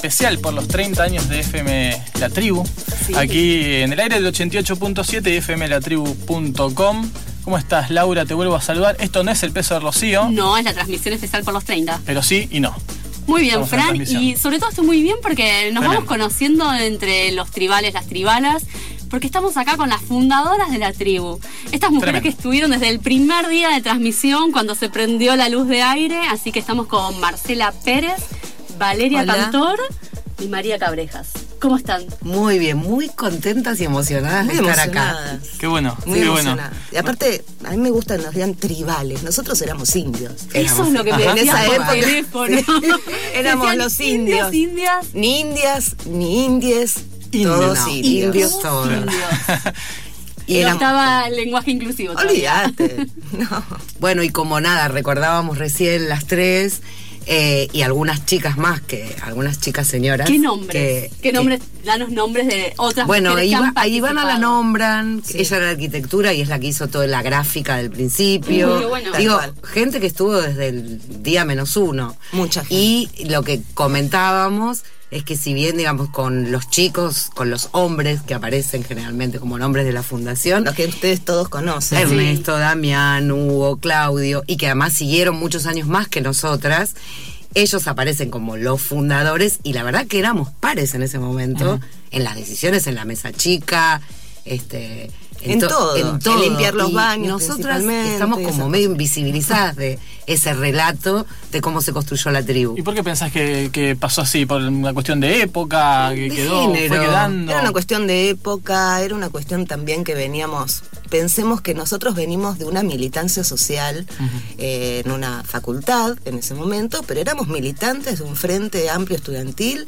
especial por los 30 años de FM La Tribu. Sí. Aquí en el aire del 88.7 y fmlatribu.com. ¿Cómo estás, Laura? Te vuelvo a saludar. Esto no es el peso de Rocío. No, es la transmisión especial por los 30. Pero sí y no. Muy bien, Fran, y sobre todo estoy muy bien porque nos vamos conociendo entre los tribales, las tribalas, porque estamos acá con las fundadoras de la tribu. Estas mujeres que estuvieron desde el primer día de transmisión, cuando se prendió la luz de aire, así que estamos con Marcela Pérez, Valeria Cantor y María Cabrejas. ¿Cómo están? Muy bien, muy contentas y emocionadas de estar acá. Qué bueno, muy emocionadas. Bueno. Y aparte, a mí me gustan, nos digan tribales. Nosotros éramos indios. Eso es lo que me en esa época. Teléfono. Sí, éramos los indios. Indias. Ni indias, ni indies. Todos indios, todos. Y estaba el lenguaje inclusivo. Olvídate. No. Bueno, y como nada, recordábamos recién las tres. Y algunas chicas más, algunas chicas señoras. ¿Qué nombres? ¿Qué nombres? Danos nombres de otras mujeres que han participado. A Ivana la nombran, ella era de arquitectura y es la que hizo toda la gráfica del principio. Bueno. Digo, gente que estuvo desde el día -1. Mucha gente. Y lo que comentábamos es que si bien, digamos, con los chicos, con los hombres que aparecen generalmente como nombres de la fundación, los que ustedes todos conocen, Ernesto, Damián, Hugo, Claudio, y que además siguieron muchos años más que nosotras, ellos aparecen como los fundadores y la verdad que éramos pares en ese momento, en las decisiones, en la mesa chica, en todo, en limpiar los baños. Nosotras estamos como medio invisibilizadas de ese relato de cómo se construyó la tribu. ¿Y por qué pensás que pasó así? ¿Por una cuestión de época que quedó, fue quedando? Era una cuestión de época, era una cuestión también que pensemos que nosotros venimos de una militancia social en una facultad en ese momento, pero éramos militantes de un frente amplio estudiantil.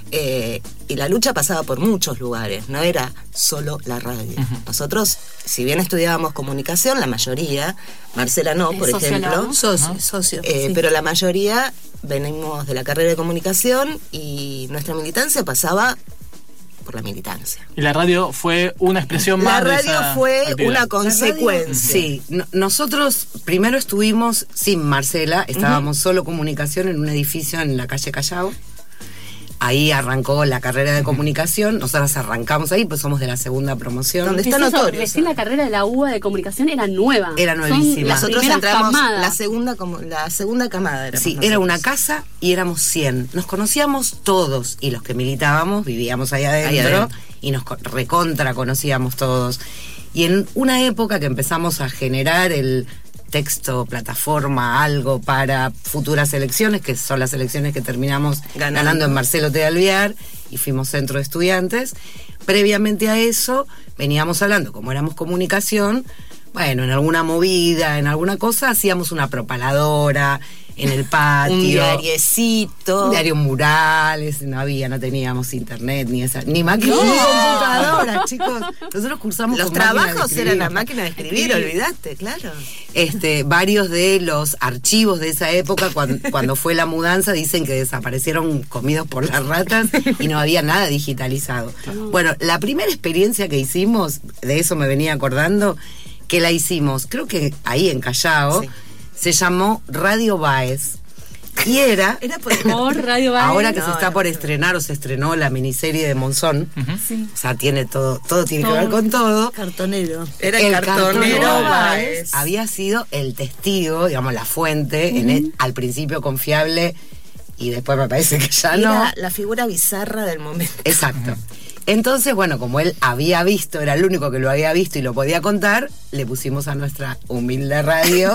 Y la lucha pasaba por muchos lugares, no era solo la radio. Nosotros, si bien estudiábamos comunicación, la mayoría, Marcela no, por ejemplo, socio, pero la mayoría venimos de la carrera de comunicación y nuestra militancia pasaba por la militancia. Y la radio fue una expresión más de esa La radio fue actividad. una consecuencia. Sí, nosotros primero estuvimos sin Marcela, estábamos solo comunicación en un edificio en la calle Callao. Ahí arrancó la carrera de comunicación, nosotras arrancamos ahí, pues somos de la segunda promoción. Donde está notorio. Recién la carrera de la UBA de comunicación era nueva. Era nuevísima. Nosotros entramos la segunda camada. Sí, nosotros. Era una casa y éramos 100. Nos conocíamos todos y los que militábamos vivíamos ahí adentro. Y nos recontra conocíamos todos. Y en una época que empezamos a generar el texto, plataforma, algo para futuras elecciones, que son las elecciones que terminamos ganando en Marcelo T. Alvear, y fuimos centro de estudiantes. Previamente a eso, veníamos hablando, como éramos comunicación, bueno, en alguna movida, en alguna cosa, hacíamos una propaladora en el patio. Un diariecito. Un diario murales, no teníamos internet, ni máquina, ni computadora, chicos. Nosotros cursamos los trabajos eran la máquina de escribir, olvidaste, claro. Varios de los archivos de esa época, cuando fue la mudanza, dicen que desaparecieron comidos por las ratas y no había nada digitalizado. Bueno, la primera experiencia que hicimos, de eso me venía acordando, que la hicimos, creo que ahí en Callao, se llamó Radio Baez. Y era por Radio Baez. Ahora que se está por estrenar, o se estrenó la miniserie de Monzón, o sea, tiene todo tiene que ver con todo. Cartonero. Era el cartonero Baez. Había sido el testigo, digamos, la fuente, al principio confiable, y después me parece que ya no. Era la figura bizarra del momento. Exacto. Entonces, bueno, como él había visto, era el único que lo había visto y lo podía contar, le pusimos a nuestra humilde radio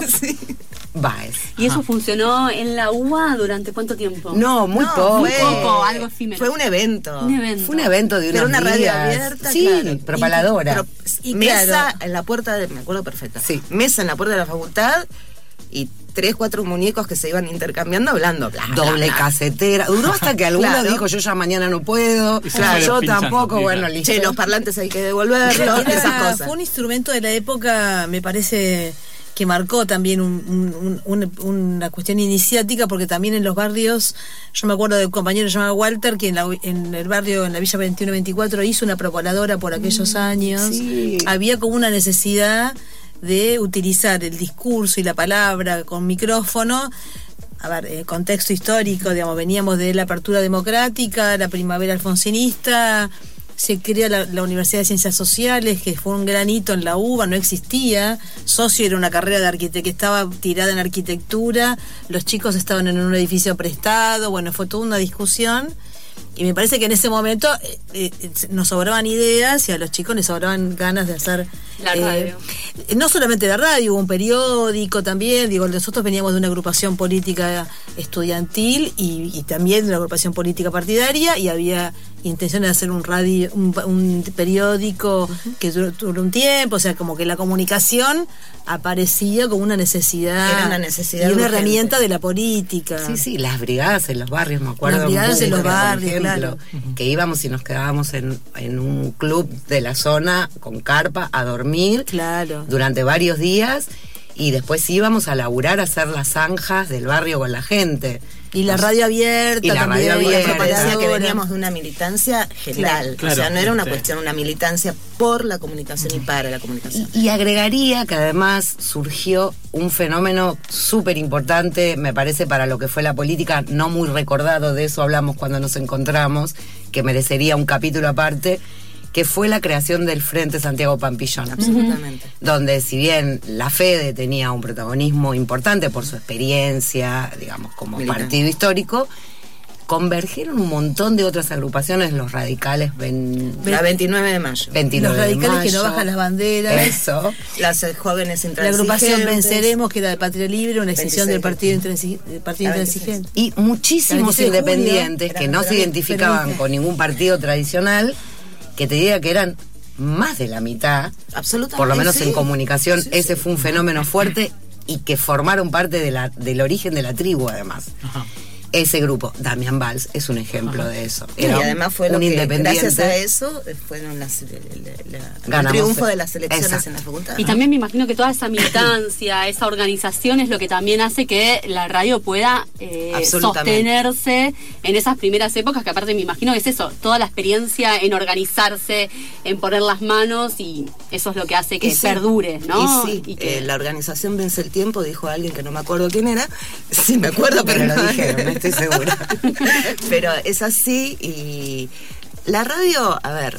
Baez. ¿Y eso funcionó en la UBA durante cuánto tiempo? No, muy poco. Algo efímero. Fue un evento. Fue un evento de unos una radio días. abierta, sí, claro. propaladora. Y mesa en la puerta me acuerdo perfecto. Sí. Mesa en la puerta de la facultad y 3, 4 muñecos que se iban intercambiando hablando. Doble casetera. Duró hasta que alguno dijo, yo ya mañana no puedo. Yo tampoco, bueno, listo. Los parlantes hay que devolverlos, esas cosas. Fue un instrumento de la época, me parece, que marcó también una cuestión iniciática, porque también en los barrios, yo me acuerdo de un compañero llamado Walter, que en el barrio, en la Villa 21-24, hizo una propaladora por aquellos años. Sí. Había como una necesidad de utilizar el discurso y la palabra con micrófono contexto histórico, digamos, veníamos de la apertura democrática, la primavera alfonsinista, se crea la Universidad de Ciencias Sociales, que fue un gran hito en la UBA, no existía. Socio era una carrera de arquitectura que estaba tirada en arquitectura, los chicos estaban en un edificio prestado, bueno, fue toda una discusión. Y me parece que en ese momento nos sobraban ideas y a los chicos les sobraban ganas de hacer la radio. No solamente la radio, hubo un periódico también. Digo, nosotros veníamos de una agrupación política estudiantil y también de una agrupación política partidaria, y había intención de hacer un periódico que duró un tiempo. O sea, como que la comunicación aparecía como una necesidad. Era una necesidad y una urgente. herramienta de la política. Sí, las brigadas en los barrios, me acuerdo. Las brigadas en los barrios, por ejemplo, claro. Que íbamos y nos quedábamos en un club de la zona con carpa a dormir, claro, durante varios días, y después íbamos a laburar, a hacer las zanjas del barrio con la gente. Y la radio abierta, y la también, radio abierta. Parecía que veníamos de una militancia general. Claro, o sea, no era una sí. cuestión, una militancia por la comunicación y para la comunicación. Y agregaría que además surgió un fenómeno súper importante, me parece, para lo que fue la política, no muy recordado, de eso hablamos cuando nos encontramos, que merecería un capítulo aparte, que fue la creación del Frente Santiago Pampillón. Absolutamente. Donde, si bien la FEDE tenía un protagonismo importante por su experiencia, digamos, como Militante. partido histórico, convergieron un montón de otras agrupaciones, los radicales, La 29 de mayo. 29 los radicales de mayo, que no bajan las banderas. Eso. Las jóvenes La agrupación intransigentes. Venceremos, que era de Patria Libre, una extensión del 26. partido intransigente. Y muchísimos 26 de julio, independientes que no se identificaban con ningún partido tradicional, que te diría que eran más de la mitad, Absolutamente. por lo menos sí. en comunicación, Sí, ese sí. fue un fenómeno fuerte y que formaron parte del origen de la tribu, además. Ajá. Ese grupo, Damián Valls, es un ejemplo de eso. Y Era además fue lo un que, independiente. gracias a eso, fueron el Ganamos. triunfo de las elecciones Exacto. en la facultad. Y también me imagino que toda esa militancia, esa organización es lo que también hace que la radio pueda Absolutamente. sostenerse en esas primeras épocas, que aparte me imagino que es eso, toda la experiencia en organizarse, en poner las manos, y eso es lo que hace que Y sí. perdure, ¿no? Y sí, Y que la organización Vence el Tiempo, dijo alguien que no me acuerdo quién era. Sí, me acuerdo, pero Pero lo no. dijeron, estoy segura. Pero es así. Y la radio, a ver,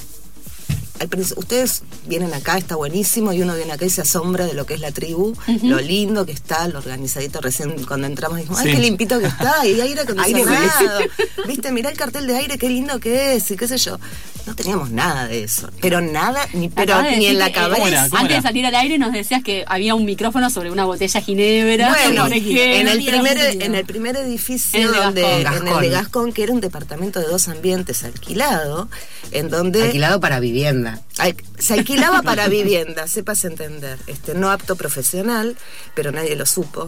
ustedes vienen acá, está buenísimo, y uno viene acá y se asombra de lo que es la tribu, lo lindo que está, lo organizadito. Recién cuando entramos dijimos, ay, Sí. qué limpito que está, y aire acondicionado. Aire Viste, mirá el cartel de aire, qué lindo que es, y qué sé yo. No teníamos nada de eso, pero nada, ni acabas de ni en decir la que, cabeza. ¿Cómo antes de era? salir al aire nos decías que había un micrófono sobre una botella de ginebra. Bueno, por ejemplo. en el primer edificio, En el de donde, Gascón. en el de Gascón, que era un departamento de 2 ambientes alquilado, en donde Alquilado para vivienda. se alquilaba para vivienda, sepas entender, no apto profesional, pero nadie lo supo.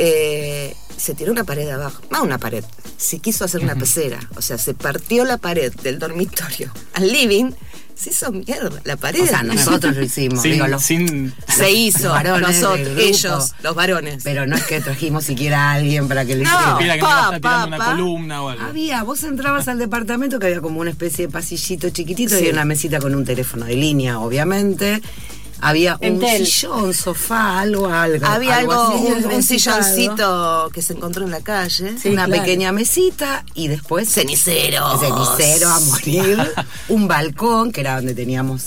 Se tiró una pared abajo, no una pared, se quiso hacer una pecera, o sea, se partió la pared del dormitorio al living, se hizo mierda la pared. O sea, nosotros lo hicimos. Sin, digo, los- sin- se hizo, varones del nosotros, grupo. ellos, los varones. Pero no es que trajimos siquiera a alguien para que lo No. hiciera. Supiera que no iba a estar tirando una pa. columna o algo. Vos entrabas al departamento, que había como una especie de pasillito chiquitito, Sí. y una mesita con un teléfono de línea, obviamente. Había un Entel. sillón, sofá, algo Había algo, así, un reciclado. silloncito que se encontró en la calle. Sí, una claro. pequeña mesita y después Ceniceros. cenicero a morir, un balcón que era donde teníamos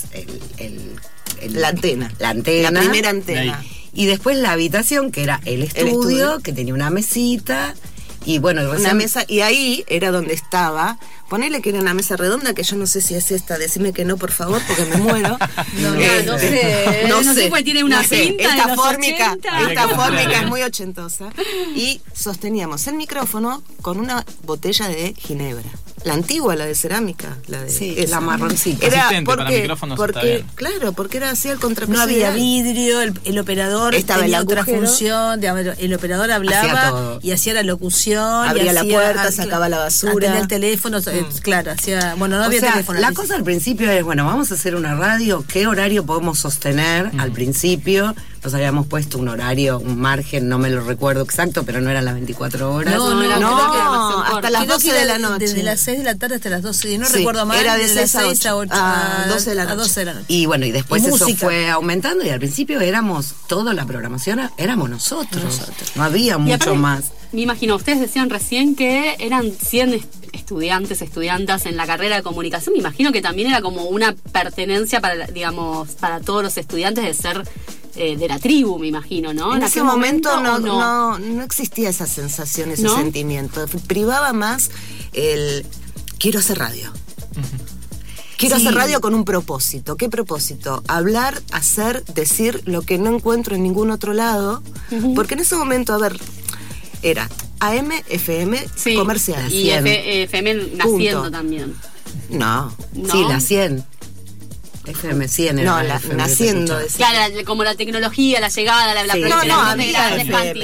La antena. la antena, La primera antena. Ahí. y después la habitación que era el estudio, que tenía una mesita y bueno, y Una recién- mesa, y ahí era donde estaba. Ponele que era una mesa redonda, que yo no sé si es esta, decime que no, por favor, porque me muero. No sé, no sé, porque tiene una pinta de Esta los fórmica, 80. esta Claro. fórmica es muy ochentosa. Y sosteníamos el micrófono con una botella de ginebra. La antigua, la de cerámica, la de Sí, esa. la marroncita. Era Resistente para porque, micrófonos, está porque bien. claro, porque era así el contrapeso. No había ideal. vidrio, el operador Estaba tenía el otra agujero. función, digamos, el operador Hacía hablaba todo. y hacía la locución, Abría y la hacía- puerta, sacaba la basura. atendía el teléfono, claro, hacía, bueno, no O había sea, teléfono. la al cosa al principio es, bueno, vamos a hacer una radio, ¿qué horario podemos sostener? Al principio nos habíamos puesto un horario, un margen, no me lo recuerdo exacto, pero no eran las 24 horas. No, era No, creo que era más hasta corto. las Creo 12 que de era la noche. Desde las 6 de la tarde hasta las 12, no recuerdo mal, era de las 6 a 8, a 12 de la noche. 12 de la noche. Y bueno, y después eso música fue aumentando y al principio éramos, toda la programación éramos nosotros. No había mucho aparte, más. Me imagino, ustedes decían recién que eran 100 estudiantas en la carrera de comunicación. Me imagino que también era como una pertenencia para, digamos, para todos los estudiantes de ser de la tribu, me imagino, ¿no? En ese momento no existía esa sensación, ese sentimiento. Privaba más el quiero hacer radio. Quiero hacer radio con un propósito. ¿Qué propósito? Hablar, hacer, decir lo que no encuentro en ningún otro lado. Porque en ese momento, a ver, era AM, FM, comercial. Y FM naciendo también. No. Sí, la 100. FM 100 era. No, naciendo. Claro, como la tecnología, la llegada, la había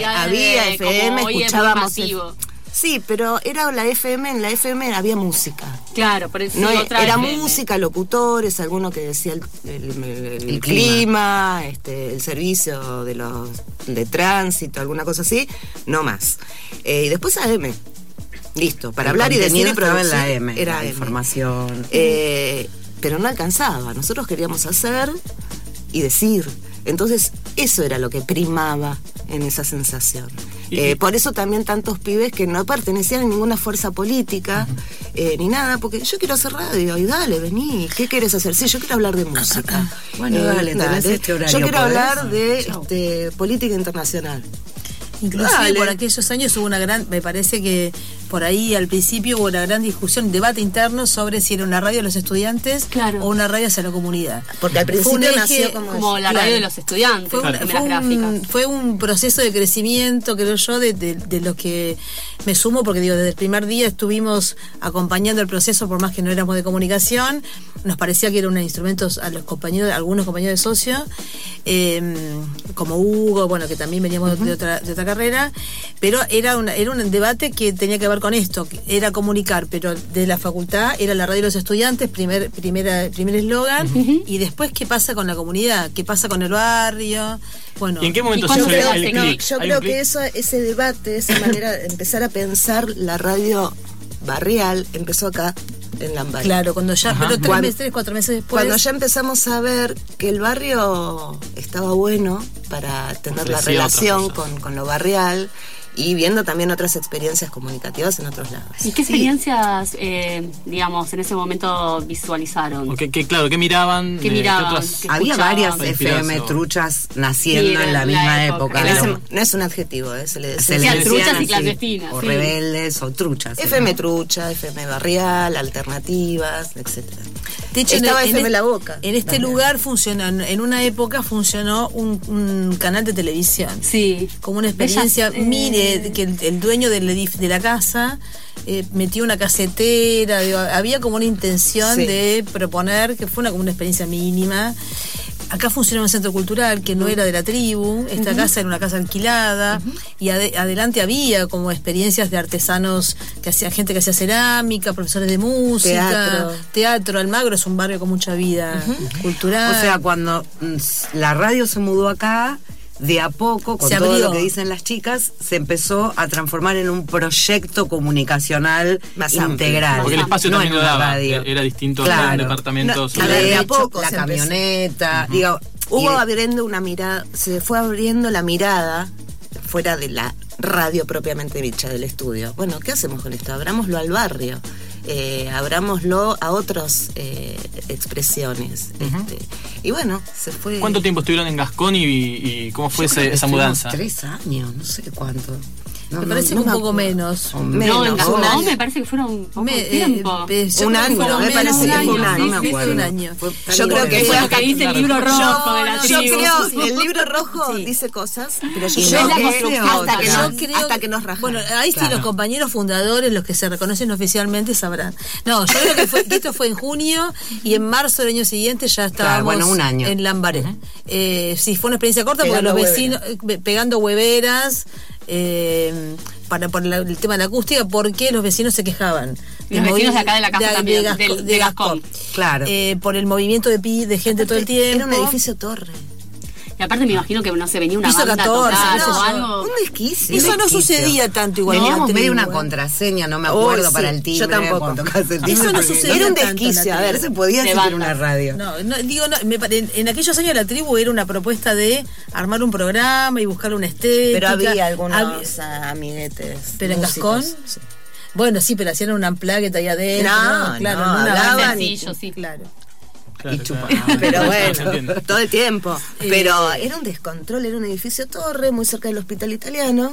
FM, escuchábamos. Sí, pero era la FM, en la FM había música. Claro, por eso era FM. Música, locutores, alguno que decía el clima, el servicio de tránsito, alguna cosa así, no más. Y después AM. Listo, para hablar y decir y producir. La AM, era la información. Pero no alcanzaba. Nosotros queríamos hacer y decir. Entonces, eso era lo que primaba en esa sensación. Por eso también tantos pibes que no pertenecían a ninguna fuerza política, ni nada, porque yo quiero hacer radio, y dale, vení, ¿qué quieres hacer? Sí, yo quiero hablar de música. Bueno, dale. Este horario, yo quiero hablar de política internacional. Inclusive por aquellos años hubo una gran, me parece que por ahí al principio hubo una gran discusión, debate interno sobre si era una radio de los estudiantes o una radio hacia la comunidad. Porque al principio nació como la radio de los estudiantes. Fue un proceso de crecimiento, creo yo, de los que me sumo, porque digo, desde el primer día estuvimos acompañando el proceso, por más que no éramos de comunicación, nos parecía que era un instrumento a los compañeros, algunos compañeros de socio, como Hugo, bueno, que también veníamos de otra carrera, pero era un debate que tenía que ver con esto, que era comunicar, pero de la facultad era la radio de los estudiantes, primer eslogan, y después qué pasa con la comunidad, qué pasa con el barrio. Bueno, ¿y en qué momento se hizo el clic? Yo creo que ese debate, esa manera de empezar a pensar la radio barrial, empezó acá en Lambaré. Claro, cuando ya, pero 4 meses después. Cuando ya empezamos a ver que el barrio estaba bueno para tener la relación con lo barrial, y viendo también otras experiencias comunicativas en otros lados. ¿Y qué experiencias, digamos, en ese momento visualizaron? ¿Qué miraban? Había varias FM truchas naciendo en la misma época. No es un adjetivo, se le decía truchas y clandestinas. O rebeldes o truchas. FM trucha, FM barrial, alternativas, etcétera. De hecho, estaba FM La Boca. En este lugar en una época funcionó un canal de televisión. Sí. Como una experiencia, que el dueño de la casa metió una casetera, había como una intención de proponer, que fue como una experiencia mínima. Acá funcionaba un centro cultural que no era de la tribu, esta casa era una casa alquilada, y adelante había como experiencias de artesanos, gente que hacía cerámica, profesores de música, teatro. Almagro es un barrio con mucha vida cultural. O sea, cuando la radio se mudó acá, de a poco, con todo lo que dicen las chicas, se empezó a transformar en un proyecto comunicacional más integral. Porque el espacio también no daba, era distinto a los departamentos. De a poco la camioneta, abriendo una mirada, se fue abriendo la mirada fuera de la radio propiamente dicha del estudio. Bueno, ¿qué hacemos con esto? Abrámoslo al barrio. Abrámoslo a otras expresiones. Y bueno, se fue. ¿Cuánto tiempo estuvieron en Gascón y cómo fue esa mudanza? 3 años, no sé cuánto. Me parece que un poco menos. No, en Gascón me parece que fueron poco tiempo. Un año, me parece que fue un año. No me acuerdo. Un año. Yo creo que fue lo que dice el libro rojo de la tribu. Yo creo, el libro rojo dice cosas, pero yo creo que hasta que nos rajamos. Bueno, ahí sí los compañeros fundadores, los que se reconocen oficialmente, sabrán. No, yo creo que esto fue en junio, y en marzo del año siguiente ya estábamos un año. En Lambaré. Sí, fue una experiencia corta porque los vecinos pegando hueveras, por el tema de la acústica, porque los vecinos se quejaban. Los vecinos de acá de la casa también, de Gascón. Claro. Por el movimiento de gente todo el tiempo. Era un edificio torre. Y aparte me imagino que no se venía una banda 14, o algo. Un desquicio. Eso no sucedía tanto igual. Teníamos medio una contraseña, no me acuerdo, para el timbre. Yo tampoco. Eso no sucedía. Era un tanto desquicio. A ver, se podía decir en una radio. En aquellos años la tribu era una propuesta de armar un programa y buscar una estética. Pero había algunos amiguetes. ¿Pero en Gascón? Sí. Bueno, sí, pero hacían un unplugged ahí adentro. Claro, hablaban sencillo, sí. Claro. Y chupaban. Pero bueno, todo el tiempo. Pero era un descontrol, era un edificio torre muy cerca del Hospital Italiano.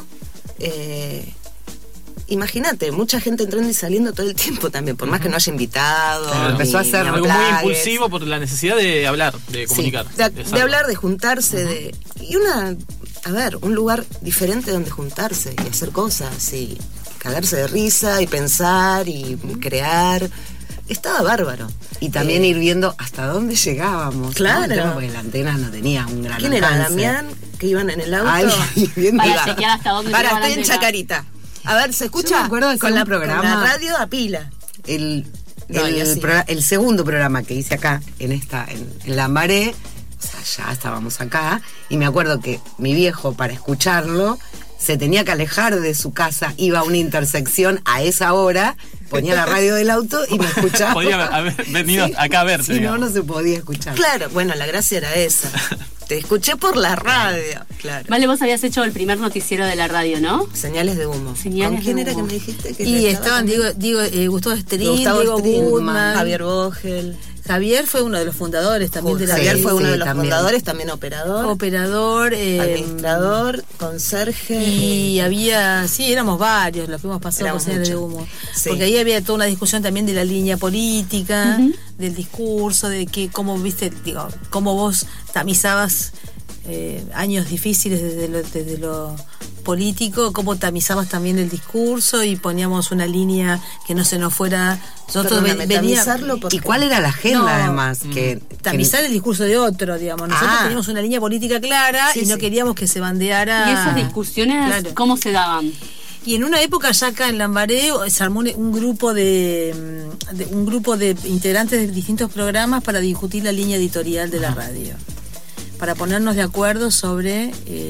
Imagínate, mucha gente entrando y saliendo todo el tiempo también, por más que no haya invitado. Claro, empezó a ser algo muy impulsivo por la necesidad de hablar, de comunicar. Sí, de hablar, de juntarse, y un lugar diferente donde juntarse y hacer cosas y cagarse de risa y pensar y crear. Estaba bárbaro. Y también ir viendo hasta dónde llegábamos. Claro. ¿no? Porque la antena no tenía un gran ¿Quién alcance. era? ¿Damián? Que iban en el auto. Para chequear hasta dónde llegaba la estoy en antena. Chacarita. A ver, ¿se escucha? Yo me acuerdo de con la programa. Con la radio a pila. El segundo programa que hice acá, en Lambaré, o sea, ya estábamos acá, y me acuerdo que mi viejo, para escucharlo, se tenía que alejar de su casa, iba a una intersección a esa hora, ponía la radio del auto y me escuchaba. Podría haber venido acá a verte. Si no se podía escuchar. Claro, bueno, la gracia era esa. Te escuché por la radio, claro. Vale, vos habías hecho el primer noticiero de la radio, ¿no? Señales de humo. Señales ¿Con quién de era humo. que me dijiste? Y estaban Gustavo Esterín, Diego Goodman, Javier Vogel. Javier fue uno de los fundadores también de la Javier fue uno de los también. fundadores, también operador. Administrador, conserje. Y éramos varios, los que hemos pasado por Señales de Humo. Sí. Porque ahí había toda una discusión también de la línea política, del discurso, de cómo vos tamizabas años difíciles desde lo político, cómo tamizabas también el discurso y poníamos una línea que no se nos fuera. Nosotros tamizarlo ¿Y cuál era la agenda además? Tamizar el discurso de otro, digamos. Nosotros teníamos una línea política clara y no queríamos que se bandeara. ¿Y esas discusiones cómo se daban? Y en una época ya acá en Lambaré se armó un grupo de integrantes de distintos programas para discutir la línea editorial de la radio, para ponernos de acuerdo sobre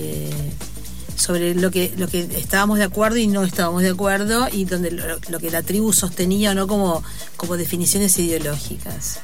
lo que estábamos de acuerdo y no estábamos de acuerdo, y donde lo que la tribu sostenía o no como definiciones ideológicas.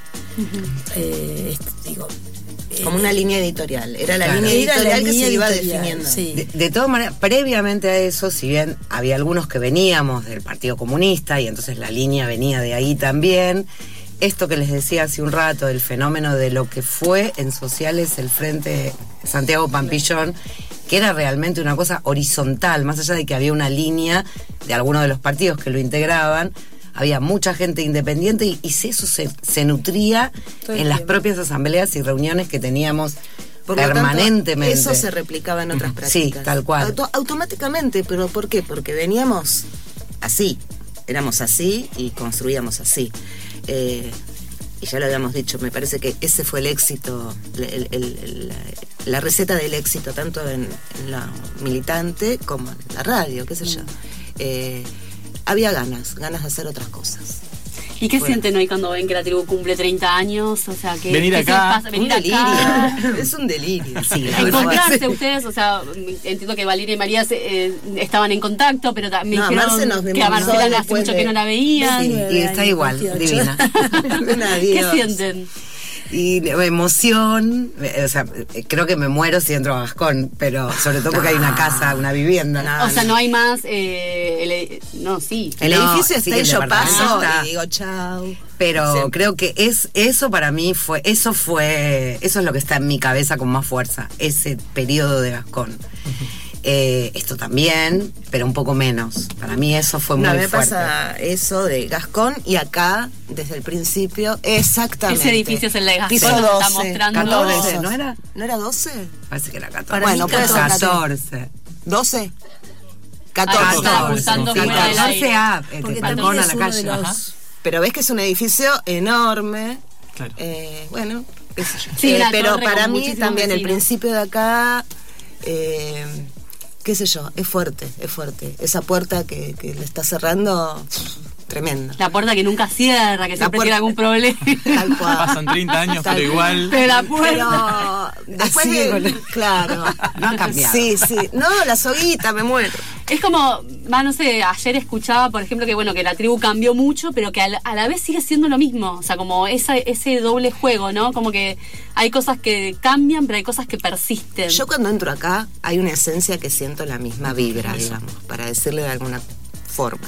Como una línea editorial. Era la línea editorial que se iba definiendo. Sí. De todas maneras, previamente a eso, si bien había algunos que veníamos del Partido Comunista y entonces la línea venía de ahí también, esto que les decía hace un rato, el fenómeno de lo que fue en sociales el Frente Santiago Pampillón, que era realmente una cosa horizontal, más allá de que había una línea de algunos de los partidos que lo integraban, había mucha gente independiente y eso se nutría en las propias asambleas y reuniones que teníamos permanentemente. Eso se replicaba en otras prácticas. Sí, tal cual. Automáticamente, ¿pero por qué? Porque veníamos así, éramos así y construíamos así. Y ya lo habíamos dicho, me parece que ese fue el éxito, la receta del éxito, tanto en la militante como en la radio, qué sé yo. Había ganas de hacer otras cosas. ¿Y qué sienten hoy cuando ven que la tribu cumple 30 años? O sea, venir acá. Venir un acá. delirio. Es un delirio. Sí, encontrarse ustedes, o sea, entiendo que Valeria y María estaban en contacto, pero también dijeron que a Marcela hace mucho que no la veían. Sí, y está igual, divina. ¿Qué sienten? Y emoción, o sea, creo que me muero si entro a Gascón, pero sobre todo porque hay una casa, una vivienda. O sea, no hay más. El edificio está y yo paso y digo chau. Pero creo que eso para mí eso es lo que está en mi cabeza con más fuerza, ese periodo de Gascón. Esto también, pero un poco menos. Para mí eso fue muy fuerte. Me pasa eso de Gascón y acá, desde el principio, exactamente. Ese edificio es el de Gascón. Piso 12, está mostrando 14, ¿no era? ¿No era 12? Parece que era 14. Para bueno, puede ser 14. ¿12? 14. 14 A, porque balcón a la uno calle. Pero ves que es un edificio enorme. Claro. Bueno, qué sé yo. Sí, pero para mí también vecinos. el principio de acá, qué sé yo, es fuerte. Esa puerta que le está cerrando tremendo. La puerta que nunca cierra, que siempre tiene algún problema. Tal cual. Pasan 30 años, pero igual. Pero la puerta. Pero después claro. No ha cambiado. Sí. No, la soguita, me muero. Es como, no sé, ayer escuchaba, por ejemplo, que la tribu cambió mucho, pero que a la vez sigue siendo lo mismo. O sea, como ese doble juego, ¿no? Como que hay cosas que cambian, pero hay cosas que persisten. Yo cuando entro acá, hay una esencia que siento la misma vibra, digamos, para decirle de alguna forma.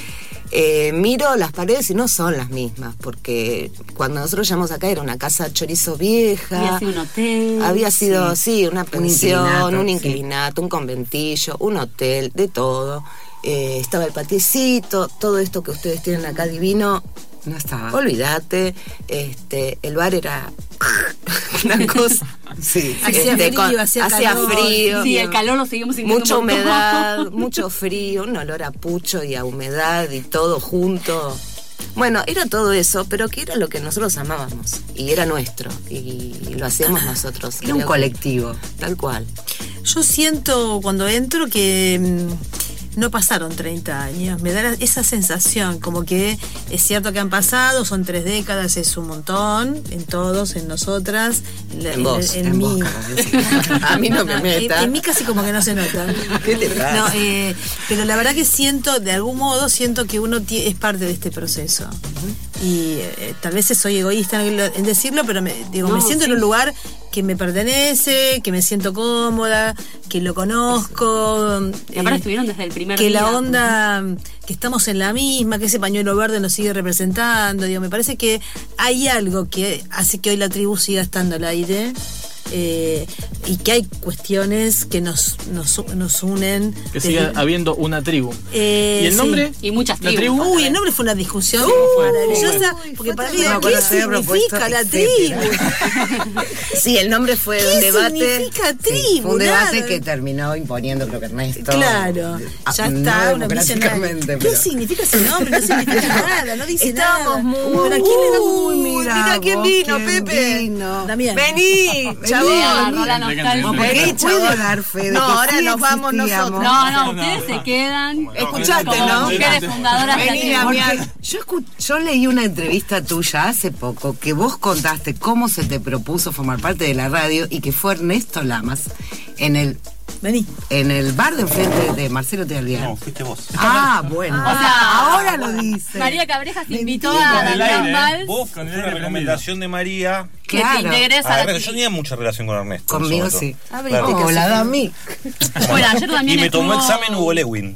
Miro las paredes y no son las mismas, porque cuando nosotros llegamos acá era una casa chorizo vieja. Había sido un hotel. Había sido, sí, una pensión, un inquilinato, un conventillo, un hotel, de todo. Estaba el patiecito, todo esto que ustedes tienen acá divino. No estaba. Olvídate, el bar era una cosa. Sí. Hacía frío. Sí, el calor lo seguimos sintiendo. Mucha humedad, mucho frío, un olor a pucho y a humedad y todo junto. Bueno, era todo eso, pero que era lo que nosotros amábamos y era nuestro y lo hacíamos nosotros. Era un colectivo. Tal cual. Yo siento cuando entro que no pasaron 30 años, me da esa sensación, como que es cierto que han pasado, son 3 décadas, es un montón, en todos, en nosotras, en mí. A mí no me meta. En mí casi como que no se nota. ¿Qué te pasa? No, pero la verdad que siento, de algún modo, siento que uno es parte de este proceso. Y tal vez soy egoísta en decirlo, pero me siento en un lugar que me pertenece, que me siento cómoda, que lo conozco. Y aparte estuvieron desde el primer que día. La onda, que estamos en la misma, que ese pañuelo verde nos sigue representando. Me parece que hay algo que hace que hoy la tribu siga estando al aire. Y que hay cuestiones que nos unen. Que siga habiendo una tribu. ¿Y el nombre? Sí. Y muchas tribus. ¿La tribu? Uy, el nombre fue una discusión maravillosa. Porque para mí, ¿qué significa la tribu? Sí, el nombre fue un debate. ¿Qué significa tribu? Fue un debate que terminó imponiendo, creo que Ernesto. Claro, ya está. No democráticamente. ¿Qué significa ese nombre? No significa nada, no dice nada. Estábamos ¿Pero a quién le da? Mira quién vino, Pepe. Damián. Vení, chabón. La nostalgia. ¿Puede dar fe de no, que ahora sí nos vamos existíamos? No, ustedes se quedan. Escuchaste, como ¿no? mujeres fundadoras de la Vení, tribu. Damián. Yo leí una entrevista tuya hace poco que vos contaste cómo se te propuso formar parte de la radio y que fue Ernesto Lamas en el bar de enfrente de Marcelo Tealdián. No, fuiste vos. Bueno. O sea, ahora lo dice. María Cabrejas te invitó a Damián Valls. Vos fue una recomendación de María. Que te integres a la Ernesto, yo tenía mucha relación con Ernesto. Conmigo sí. Claro. Hola, Dami. Bueno, ayer también Y me tomó estuvo- examen Hugo Lewin.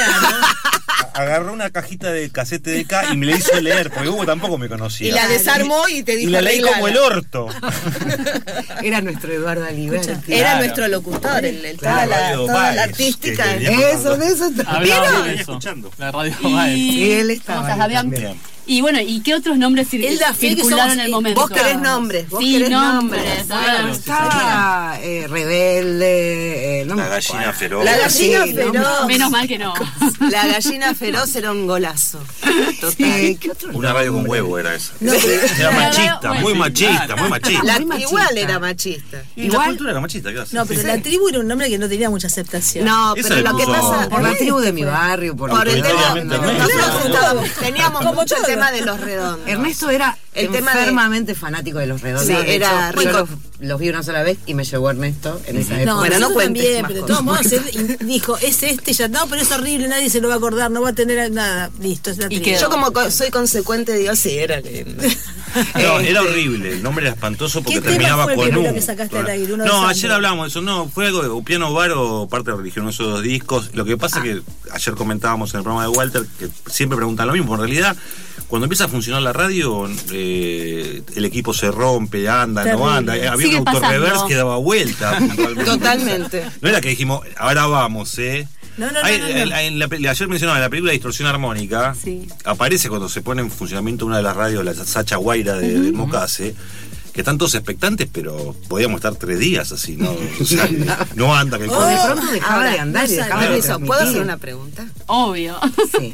Agarró una cajita de casete de K y me la hizo leer, porque Hugo tampoco me conocía. Y la desarmó y te dijo. Y la leí arreglala. como el orto. Era nuestro Eduardo Aliberti. Era Claro. nuestro locutor, Claro, toda la Radio artística. Vice, que Eso, de eso. Hablaba de Venía eso. escuchando. La radio Y- Baez. Sí, él estaba ¿Cómo estás, ahí Damián? también. Y bueno, ¿y qué otros nombres Él da fe que circularon somos- en el momento? Vos querés nombres, vos Sí, querés nombres. nombres. Bueno, Estaba Rebelde. No La me gallina acuerdo. feroz. La gallina Sí, feroz. menos mal que no. La gallina feroz era un golazo. Total. ¿Qué otro Una radio con huevo era esa. No, Era machista, bueno, muy sí, machista, muy machista. La- Muy machista. igual era machista. Y la cultura era machista, ¿qué haces? no, pero la tribu era un nombre que no tenía mucha aceptación. No, Esa pero le lo que puso- pasa. Por la tribu de mi barrio, por Por el tema, Obviamente, nosotros estábamos- teníamos Como mucho el todo. tema de los redondos. Ernesto era El tema de- enfermamente fanático de los redondos. Sí, De era hecho, yo rico. los vi una sola vez y me llevó Ernesto en esa época. No, Bueno, no nosotros cuentes también, más pero de cosas. todos modos él dijo, es ya, no, pero es horrible, nadie se lo va a acordar, no va a tener nada, listo, es la tribu. quedó. Yo como soy consecuente digo, sí, era lindo. No, era horrible, el nombre era espantoso porque ¿Qué tema terminaba fue el con primero U. que sacaste al aire? Uno de No, Sandro. ayer hablamos de eso, no, fue algo de Piano Bar o Parte Religiosa, esos 2 discos. Lo que pasa es que ayer comentábamos en el programa de Walter que siempre preguntan lo mismo, en realidad cuando empieza a funcionar la radio el equipo se rompe, anda, no Terrible. anda, había Sigue un autorreverse pasando. que daba vuelta. puntualmente. Totalmente. No era que dijimos, ahora vamos, No. Ayer mencionaba la película Distorsión Armónica. Sí. Aparece cuando se pone en funcionamiento una de las radios, la Sacha Guaira de Mocase, que están todos expectantes, pero podíamos estar 3 días así, ¿no? O sea, no anda que el O de pronto dejaba de andar y dejaba de Permiso, ¿puedo hacer transmitir. una pregunta? Obvio. Sí.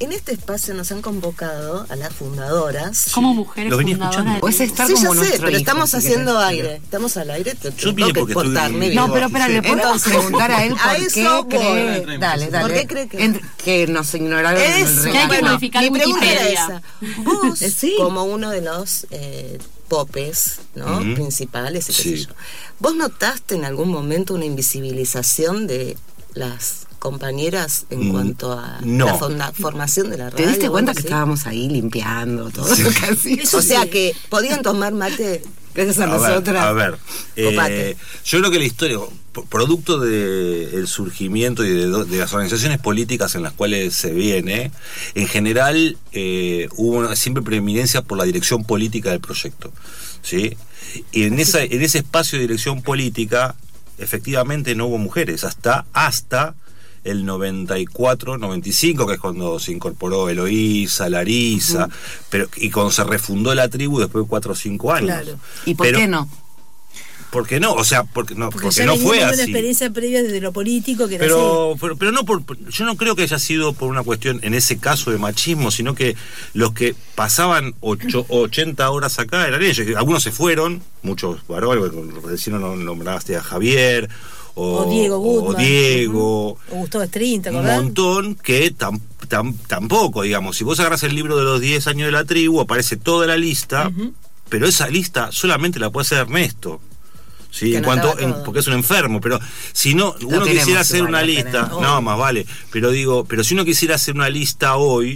en este espacio nos han convocado a las fundadoras. Como mujeres fundadoras. Puedes estar Sí, como ya sé, nuestro pero hijo, estamos si haciendo querés. aire. Estamos al aire. Yo vine porque estoy... No, pero espera, le podemos preguntar a él A por eso qué cree... voy. Dale. ¿Por qué cree que...? Que nos ignoraron el Eso, Que hay que regalo. modificar mi pregunta era Wikipedia. esa. Vos, Sí. como uno de los popes, ¿no? Ujú. Principales, y qué Sí. sé yo. ¿Vos notaste en algún momento una invisibilización de las compañeras en cuanto a no. la formación de la radio? ¿Te diste cuenta algo que así? estábamos ahí limpiando todo casi? O sea que podían tomar mate. Gracias a nosotras. A ver, Copate. yo creo que la historia, producto del surgimiento y de las organizaciones políticas en las cuales se viene, en general hubo siempre preeminencia por la dirección política del proyecto, ¿sí? Y en ese espacio de dirección política, efectivamente no hubo mujeres, hasta el 94, 95, que es cuando se incorporó Eloísa, Larisa, y cuando se refundó la tribu después de 4 o 5 años. Claro. ¿Y por qué no? ¿Por qué no? O sea, porque ya no fue veníamos de una así. experiencia previa desde lo político que era Pero no yo no creo que haya sido por una cuestión, en ese caso, de machismo, sino que los que pasaban 80 horas acá eran ellos. Algunos se fueron, muchos varones, recién nombraste a Javier, o Diego Gutman, o Diego, o Gustavo Estrín, ¿te un acordás? montón que tampoco, digamos, si vos agarras el libro de los 10 años de la tribu, aparece toda la lista, pero esa lista solamente la puede hacer Ernesto. Sí, Que en cuanto anotaba todo. porque es un enfermo, pero si no uno tenemos quisiera hacer igual, una lo lista, tenemos. no más vale, pero si uno quisiera hacer una lista hoy,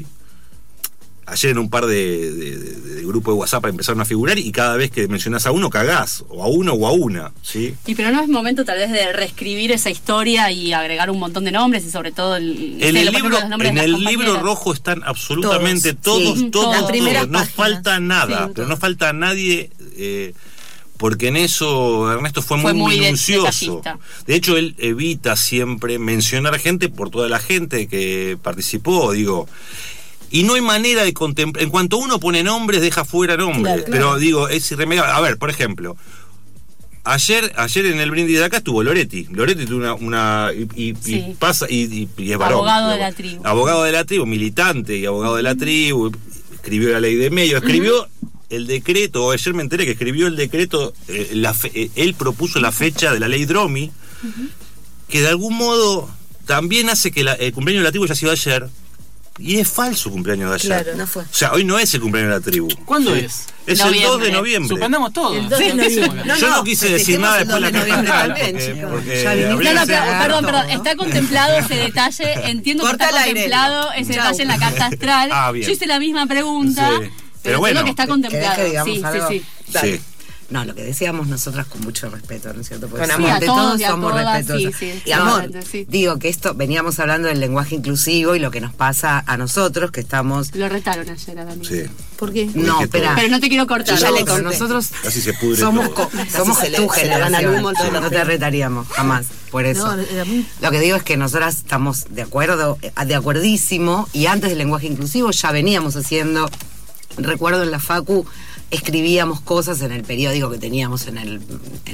ayer en un par de grupos de WhatsApp empezaron a figurar y cada vez que mencionás a uno cagás, o a uno o a una, ¿sí? Y pero no es momento tal vez de reescribir esa historia y agregar un montón de nombres y sobre todo En el libro rojo están absolutamente todos, Las primeras no páginas. falta nada, Sí, pero no falta nadie, porque en eso Ernesto fue muy minucioso. detallista. De hecho, él evita siempre mencionar gente por toda la gente que participó, digo. Y no hay manera de contemplar. En cuanto uno pone nombres, deja fuera nombres. Claro. Pero digo, es irremediable. A ver, por ejemplo, ayer en el brindis de acá estuvo Loretti. Loretti tuvo una Sí. pasa y es varón. Abogado de la tribu. Abogado de la tribu, militante y abogado de la tribu. Escribió la ley de medios, escribió el decreto. Ayer me enteré que escribió el decreto. Él propuso la fecha de la ley Dromi, que de algún modo también hace que el cumpleaños de la tribu haya sido ayer. Y es falso cumpleaños de ayer. Claro, no fue. O sea, hoy no es el cumpleaños de la tribu. ¿Cuándo es? Es el 2 de noviembre. Suspendamos todo. El 2 de noviembre. Yo no quise decir nada después de la carta astral, porque Ya viniste. habría No, que ser- perdón, está contemplado ese detalle, entiendo que Corta está el aire. contemplado ese Chau. detalle en la carta astral. Ah, bien. Yo hice la misma pregunta, Sí. pero bueno, entiendo que está contemplado. ¿querés que digamos Sí, algo? sí. Sí. No, lo que decíamos nosotras con mucho respeto, ¿no es cierto? Porque Con sí, amor. ante Sí, a todos todos y a somos todas, respetuosas. sí, sí, Y amor, claramente, sí. digo que esto, veníamos hablando del lenguaje inclusivo y lo que nos pasa a nosotros, que estamos... Lo retaron ayer a Dani. Sí. ¿Por qué? No, Dije espera. Pero no te quiero cortar. No, ya le pero conté. nosotros Casi se pudre somos, todo. somos se le- tu se le van al generación. humo todos los No te días. retaríamos, jamás. Por eso. No, era muy- Lo que digo es que nosotras estamos de acuerdísimo, y antes del lenguaje inclusivo ya veníamos haciendo, recuerdo en la Facu, escribíamos cosas en el periódico que teníamos en el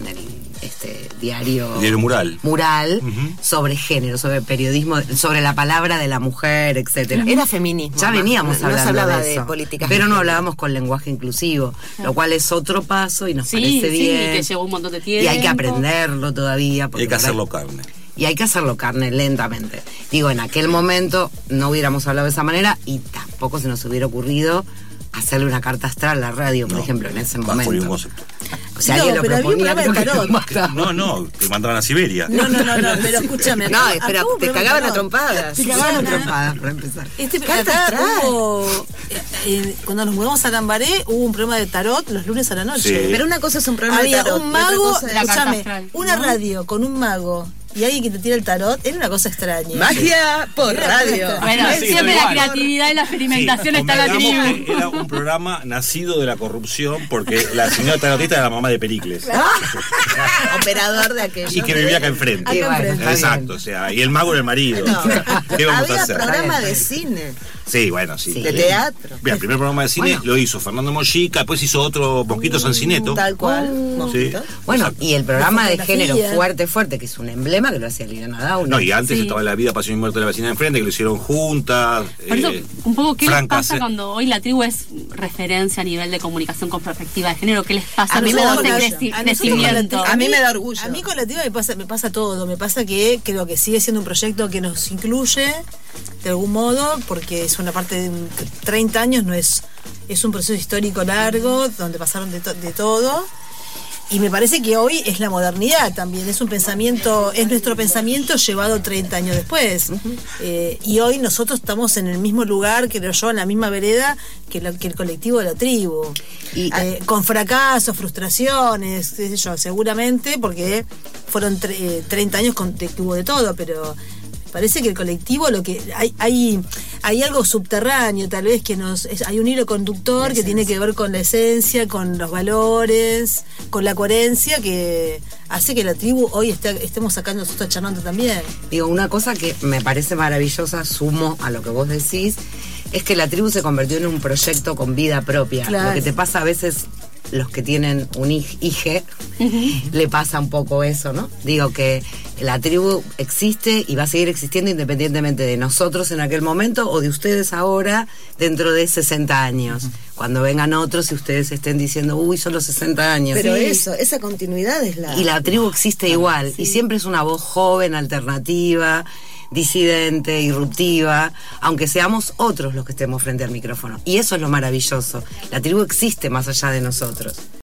diario Mural. Ujú. sobre género, sobre periodismo, sobre la palabra de la mujer, etcétera. Era feminismo. Ya más. veníamos No se hablando hablaba de eso, políticas. pero no hablábamos con lenguaje inclusivo, lo cual es otro paso y nos Sí, parece sí, bien. que llevó un montón de tiempo. Y hay que aprenderlo todavía. porque Hay que por ahí- hacerlo carne. y hay que hacerlo carne lentamente. Digo, en aquel momento no hubiéramos hablado de esa manera y tampoco se nos hubiera ocurrido hacerle una carta astral a la radio, por ejemplo, en ese Bajo ningún momento. concepto. O sea, No, alguien lo pero había un proponía, programa de creo que tarot. lo mataba. No, te mandaban a Siberia. No, pero escúchame. No, acá- espera, acá hubo un te programa cagaban a tarot. trompadas. Te cagaban a trompadas, para empezar. Carta Acá astral. hubo, cuando nos mudamos a Lambaré, hubo un programa de tarot los lunes a la noche. Sí. Pero una cosa es un programa Había de tarot. un y otra mago, cosa es- La carta escúchame, astral, una ¿no? radio con un mago y alguien que te tira el tarot, era una cosa extraña. Magia por radio. Bueno, Sí, siempre igual. la creatividad y la experimentación Sí, está en la convengamos tribu. que era un programa nacido de la corrupción porque la señora tarotista era la mamá de Pericles. Operador de aquello. Y que vivía acá enfrente. Acá enfrente. Está Exacto, bien. o sea, y el mago era el marido. No. ¿Qué vamos a Había hacer? programa Está de bien. cine, Sí, bueno, sí. Sí. de teatro. Bien, el primer programa de cine lo hizo Fernando Mojica, después hizo otro Mosquito Sancineto. Tal cual. Sí. Mosquito. Bueno, y el programa de fotografía. género fuerte, que es un emblema tema que lo hacía Liliana Dauner. No, y antes estaba La vida, pasión y muerte de la vecina de enfrente, que lo hicieron juntas. Por eso, un poco, ¿qué les pasa cuando hoy la tribu es referencia a nivel de comunicación con perspectiva de género? ¿Qué les pasa? A mí me da orgullo. A mí me da orgullo. A mí con la tribu me pasa todo. Me pasa que creo que sigue siendo un proyecto que nos incluye de algún modo, porque es una parte de 30 años, no es un proceso histórico largo, donde pasaron de todo. Y me parece que hoy es la modernidad también, es nuestro pensamiento llevado 30 años después. Y hoy nosotros estamos en el mismo lugar, creo yo, en la misma vereda que el colectivo de la tribu. Con fracasos, frustraciones, qué sé yo, seguramente, porque fueron 30 años que hubo de todo, pero parece que el colectivo, lo que hay algo subterráneo, tal vez, que hay un hilo conductor que tiene que ver con la esencia, con los valores, con la coherencia, que hace que la tribu hoy estemos acá nosotros charlando también. Digo, una cosa que me parece maravillosa, sumo a lo que vos decís, es que la tribu se convirtió en un proyecto con vida propia. Claro. Lo que te pasa a veces, los que tienen un hije, le pasa un poco eso, ¿no? Digo que la tribu existe y va a seguir existiendo independientemente de nosotros en aquel momento o de ustedes ahora dentro de 60 años. Cuando vengan otros y ustedes estén diciendo, uy, son los 60 años. Pero esa continuidad es la... Y la tribu existe igual, y siempre es una voz joven, alternativa, disidente, irruptiva, aunque seamos otros los que estemos frente al micrófono. Y eso es lo maravilloso. La tribu existe más allá de nosotros.